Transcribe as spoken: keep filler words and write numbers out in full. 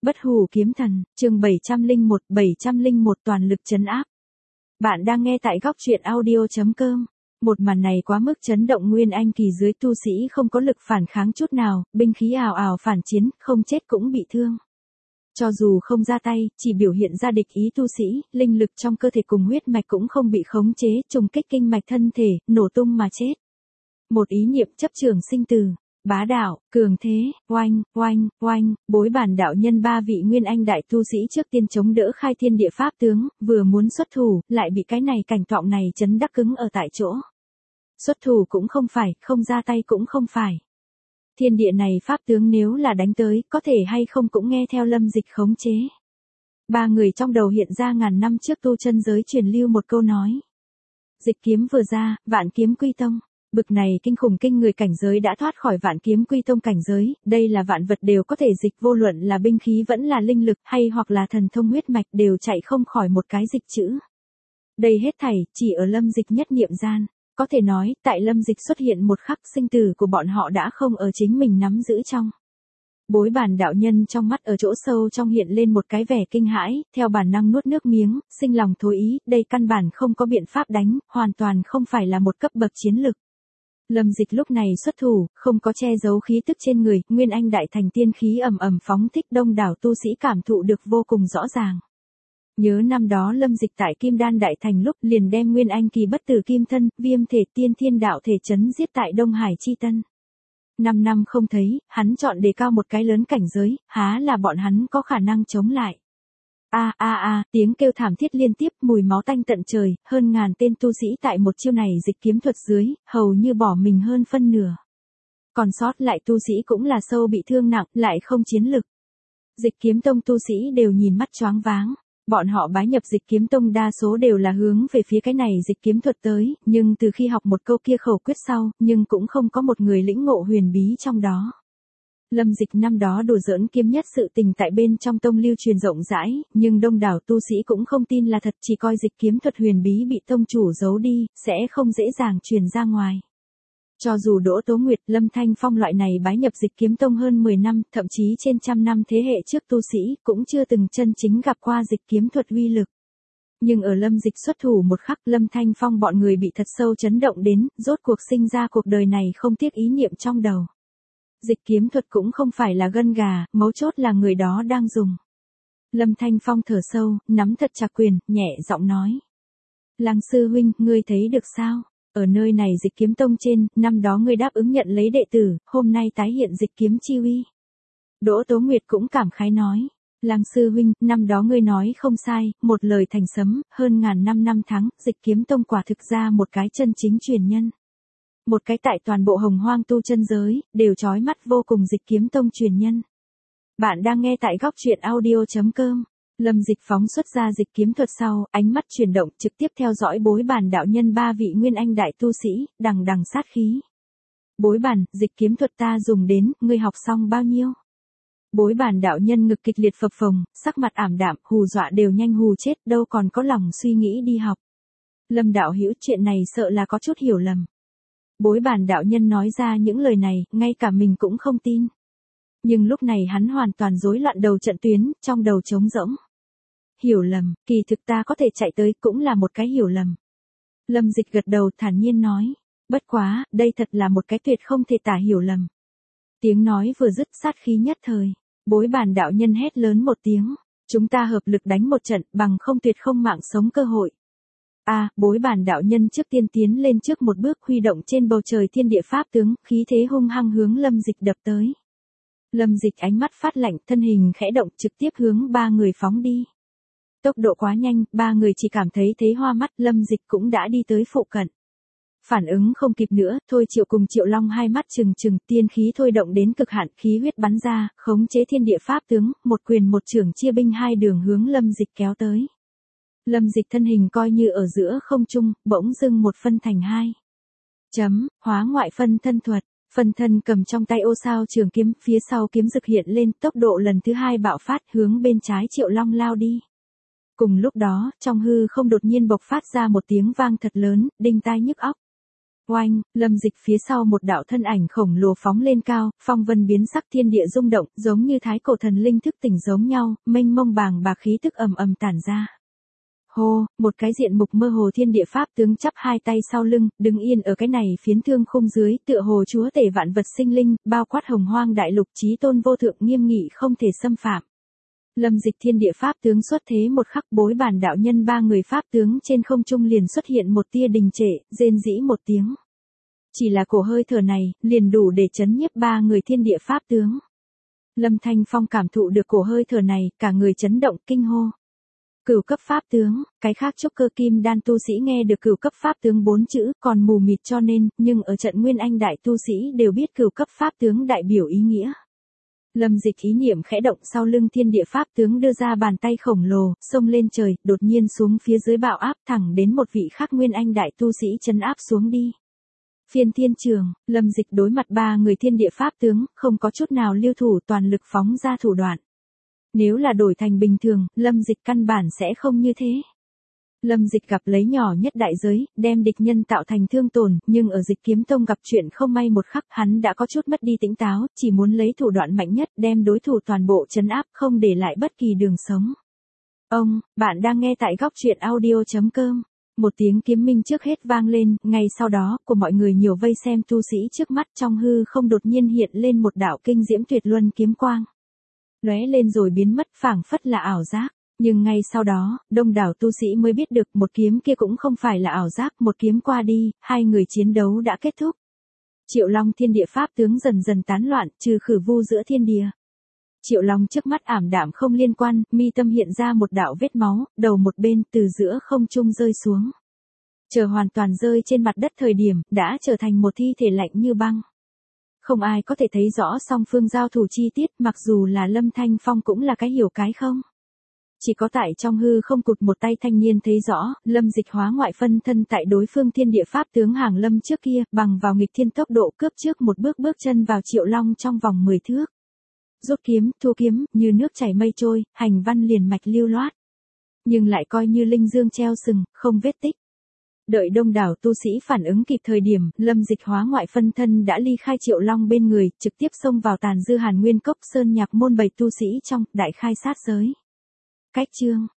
Bất hủ kiếm thần, chương bảy trăm lẻ một, bảy trăm lẻ một toàn lực trấn áp. Bạn đang nghe tại góc truyện audio.com. Một màn này quá mức chấn động. Nguyên Anh kỳ dưới tu sĩ không có lực phản kháng chút nào, binh khí ào ào phản chiến, không chết cũng bị thương. Cho dù không ra tay, chỉ biểu hiện ra địch ý tu sĩ, linh lực trong cơ thể cùng huyết mạch cũng không bị khống chế, trùng kích kinh mạch thân thể, nổ tung mà chết. Một ý niệm chấp trường sinh tử. Bá đạo, cường thế, oanh, oanh, oanh, bối bản đạo nhân ba vị nguyên anh đại tu sĩ trước tiên chống đỡ khai thiên địa pháp tướng, vừa muốn xuất thủ, lại bị cái này cảnh tượng này chấn đắc cứng ở tại chỗ. Xuất thủ cũng không phải, không ra tay cũng không phải. Thiên địa này pháp tướng nếu là đánh tới, có thể hay không cũng nghe theo Lâm Dịch khống chế. Ba người trong đầu hiện ra ngàn năm trước tu chân giới truyền lưu một câu nói. Dịch kiếm vừa ra, vạn kiếm quy tông. Bực này kinh khủng kinh người cảnh giới đã thoát khỏi vạn kiếm quy tông cảnh giới, đây là vạn vật đều có thể dịch, vô luận là binh khí vẫn là linh lực hay hoặc là thần thông huyết mạch đều chạy không khỏi một cái dịch chữ. Đây hết thảy, chỉ ở Lâm Dịch nhất niệm gian, có thể nói, tại Lâm Dịch xuất hiện một khắc sinh tử của bọn họ đã không ở chính mình nắm giữ trong. Bối bản đạo nhân trong mắt ở chỗ sâu trong hiện lên một cái vẻ kinh hãi, theo bản năng nuốt nước miếng, sinh lòng thối ý, đây căn bản không có biện pháp đánh, hoàn toàn không phải là một cấp bậc chiến lực. Lâm Dịch lúc này xuất thủ, không có che giấu khí tức trên người, Nguyên Anh đại thành tiên khí ầm ầm phóng thích, đông đảo tu sĩ cảm thụ được vô cùng rõ ràng. Nhớ năm đó Lâm Dịch tại Kim Đan đại thành lúc liền đem Nguyên Anh kỳ bất tử kim thân, viêm thể tiên thiên đạo thể chấn giết tại Đông Hải chi tân. Năm năm không thấy, hắn chọn đề cao một cái lớn cảnh giới, há là bọn hắn có khả năng chống lại. A a a, tiếng kêu thảm thiết liên tiếp, mùi máu tanh tận trời, hơn ngàn tên tu sĩ tại một chiêu này dịch kiếm thuật dưới, hầu như bỏ mình hơn phân nửa. Còn sót lại tu sĩ cũng là sâu bị thương nặng, lại không chiến lực. Dịch kiếm tông tu sĩ đều nhìn mắt choáng váng. Bọn họ bái nhập dịch kiếm tông đa số đều là hướng về phía cái này dịch kiếm thuật tới, nhưng từ khi học một câu kia khẩu quyết sau, nhưng cũng không có một người lĩnh ngộ huyền bí trong đó. Lâm Dịch năm đó đùa giỡn kiếm nhất sự tình tại bên trong tông lưu truyền rộng rãi, nhưng đông đảo tu sĩ cũng không tin là thật, chỉ coi dịch kiếm thuật huyền bí bị tông chủ giấu đi, sẽ không dễ dàng truyền ra ngoài. Cho dù Đỗ Tố Nguyệt, Lâm Thanh Phong loại này bái nhập dịch kiếm tông hơn mười năm, thậm chí trên trăm năm thế hệ trước tu sĩ, cũng chưa từng chân chính gặp qua dịch kiếm thuật uy lực. Nhưng ở Lâm Dịch xuất thủ một khắc, Lâm Thanh Phong bọn người bị thật sâu chấn động đến, rốt cuộc sinh ra cuộc đời này không tiếc ý niệm trong đầu. Dịch kiếm thuật cũng không phải là gân gà, mấu chốt là người đó đang dùng. Lâm Thanh Phong thở sâu, nắm thật chặt quyền, nhẹ giọng nói. Lăng sư huynh, ngươi thấy được sao? Ở nơi này dịch kiếm tông trên, năm đó ngươi đáp ứng nhận lấy đệ tử, hôm nay tái hiện dịch kiếm chi uy. Đỗ Tố Nguyệt cũng cảm khái nói. Lăng sư huynh, năm đó ngươi nói không sai, một lời thành sấm, hơn ngàn năm năm tháng, dịch kiếm tông quả thực ra một cái chân chính truyền nhân. Một cái tại toàn bộ hồng hoang tu chân giới, đều chói mắt vô cùng dịch kiếm tông truyền nhân. Bạn đang nghe tại góc truyện audio.com. Lâm Dịch phóng xuất ra dịch kiếm thuật sau, ánh mắt chuyển động trực tiếp theo dõi bối bản đạo nhân ba vị nguyên anh đại tu sĩ, đằng đằng sát khí. Bối bản, dịch kiếm thuật ta dùng đến, ngươi học xong bao nhiêu? Bối bản đạo nhân ngực kịch liệt phập phồng, sắc mặt ảm đạm, hù dọa đều nhanh hù chết, đâu còn có lòng suy nghĩ đi học. Lâm đạo hữu, chuyện này sợ là có chút hiểu lầm. Bối bản đạo nhân nói ra những lời này, ngay cả mình cũng không tin. Nhưng lúc này hắn hoàn toàn rối loạn đầu trận tuyến, trong đầu trống rỗng. Hiểu lầm, kỳ thực ta có thể chạy tới cũng là một cái hiểu lầm. Lâm Dịch gật đầu thản nhiên nói. Bất quá, đây thật là một cái tuyệt không thể tả hiểu lầm. Tiếng nói vừa dứt, sát khí nhất thời. Bối bản đạo nhân hét lớn một tiếng. Chúng ta hợp lực đánh một trận, bằng không tuyệt không mạng sống cơ hội. A, à, bối bản đạo nhân trước tiên tiến lên trước một bước, huy động trên bầu trời thiên địa pháp tướng, khí thế hung hăng hướng Lâm Dịch đập tới. Lâm Dịch ánh mắt phát lạnh, thân hình khẽ động, trực tiếp hướng ba người phóng đi. Tốc độ quá nhanh, ba người chỉ cảm thấy thấy hoa mắt, Lâm Dịch cũng đã đi tới phụ cận. Phản ứng không kịp nữa, Thôi Triệu cùng Triệu Long hai mắt trừng trừng, tiên khí thôi động đến cực hạn, khí huyết bắn ra, khống chế thiên địa pháp tướng, một quyền một chưởng chia binh hai đường hướng Lâm Dịch kéo tới. Lâm Dịch thân hình coi như ở giữa không trung, bỗng dưng một phân thành hai. Chấm, hóa ngoại phân thân thuật. Phân thân cầm trong tay ô sao trường kiếm, phía sau kiếm rực hiện lên, tốc độ lần thứ hai bạo phát, hướng bên trái Triệu Long lao đi. Cùng lúc đó, trong hư không đột nhiên bộc phát ra một tiếng vang thật lớn, đinh tai nhức óc. Oanh, Lâm Dịch phía sau một đạo thân ảnh khổng lồ phóng lên cao, phong vân biến sắc, thiên địa rung động, giống như thái cổ thần linh thức tỉnh giống nhau, mênh mông bàng bạc khí tức ầm ầm tản ra. Hô, một cái diện mục mơ hồ thiên địa pháp tướng chắp hai tay sau lưng, đứng yên ở cái này phiến thương khung dưới, tựa hồ chúa tể vạn vật sinh linh, bao quát hồng hoang đại lục, chí tôn vô thượng nghiêm nghị không thể xâm phạm. Lâm Dịch thiên địa pháp tướng xuất thế một khắc, bối bản đạo nhân ba người pháp tướng trên không trung liền xuất hiện một tia đình trệ, rên rĩ một tiếng. Chỉ là cổ hơi thở này, liền đủ để chấn nhiếp ba người thiên địa pháp tướng. Lâm Thanh Phong cảm thụ được cổ hơi thở này, cả người chấn động kinh hô. Cửu cấp pháp tướng, cái khác trúc cơ kim đan tu sĩ nghe được cửu cấp pháp tướng bốn chữ còn mù mịt cho nên, nhưng ở trận Nguyên Anh đại tu sĩ đều biết cửu cấp pháp tướng đại biểu ý nghĩa. Lâm Dịch ý niệm khẽ động, sau lưng thiên địa pháp tướng đưa ra bàn tay khổng lồ, xông lên trời, đột nhiên xuống phía dưới bạo áp thẳng đến một vị khác Nguyên Anh đại tu sĩ trấn áp xuống đi. Phiên thiên trường, Lâm Dịch đối mặt ba người thiên địa pháp tướng, không có chút nào lưu thủ, toàn lực phóng ra thủ đoạn. Nếu là đổi thành bình thường, Lâm Dịch căn bản sẽ không như thế. Lâm Dịch gặp lấy nhỏ nhất đại giới, đem địch nhân tạo thành thương tổn, nhưng ở Dịch Kiếm Tông gặp chuyện không may một khắc, hắn đã có chút mất đi tỉnh táo, chỉ muốn lấy thủ đoạn mạnh nhất đem đối thủ toàn bộ trấn áp, không để lại bất kỳ đường sống. Ông, bạn đang nghe tại góc truyện audio chấm com. Một tiếng kiếm minh trước hết vang lên, ngay sau đó, của mọi người nhiều vây xem tu sĩ trước mắt, trong hư không đột nhiên hiện lên một đạo kinh diễm tuyệt luân kiếm quang. Lóe lên rồi biến mất, phảng phất là ảo giác. Nhưng ngay sau đó, đông đảo tu sĩ mới biết được một kiếm kia cũng không phải là ảo giác, một kiếm qua đi, hai người chiến đấu đã kết thúc. Triệu Long thiên địa pháp tướng dần dần tán loạn, trừ khử vu giữa thiên địa. Triệu Long trước mắt ảm đạm không liên quan, mi tâm hiện ra một đạo vết máu, đầu một bên từ giữa không trung rơi xuống. Chờ hoàn toàn rơi trên mặt đất thời điểm, đã trở thành một thi thể lạnh như băng. Không ai có thể thấy rõ song phương giao thủ chi tiết, mặc dù là Lâm Thanh Phong cũng là cái hiểu cái không. Chỉ có tại trong hư không cụt một tay thanh niên thấy rõ, Lâm Dịch hóa ngoại phân thân tại đối phương thiên địa pháp tướng hàng lâm trước kia, bằng vào nghịch thiên tốc độ cướp trước một bước bước chân vào Triệu Long trong vòng mười thước. Rút kiếm, thu kiếm, như nước chảy mây trôi, hành văn liền mạch lưu loát. Nhưng lại coi như linh dương treo sừng, không vết tích. Đợi đông đảo tu sĩ phản ứng kịp thời điểm, Lâm Dịch hóa ngoại phân thân đã ly khai Triệu Long bên người, trực tiếp xông vào tàn dư Hàn Nguyên Cốc Sơn Nhạc môn bảy tu sĩ trong đại khai sát giới. Cách chương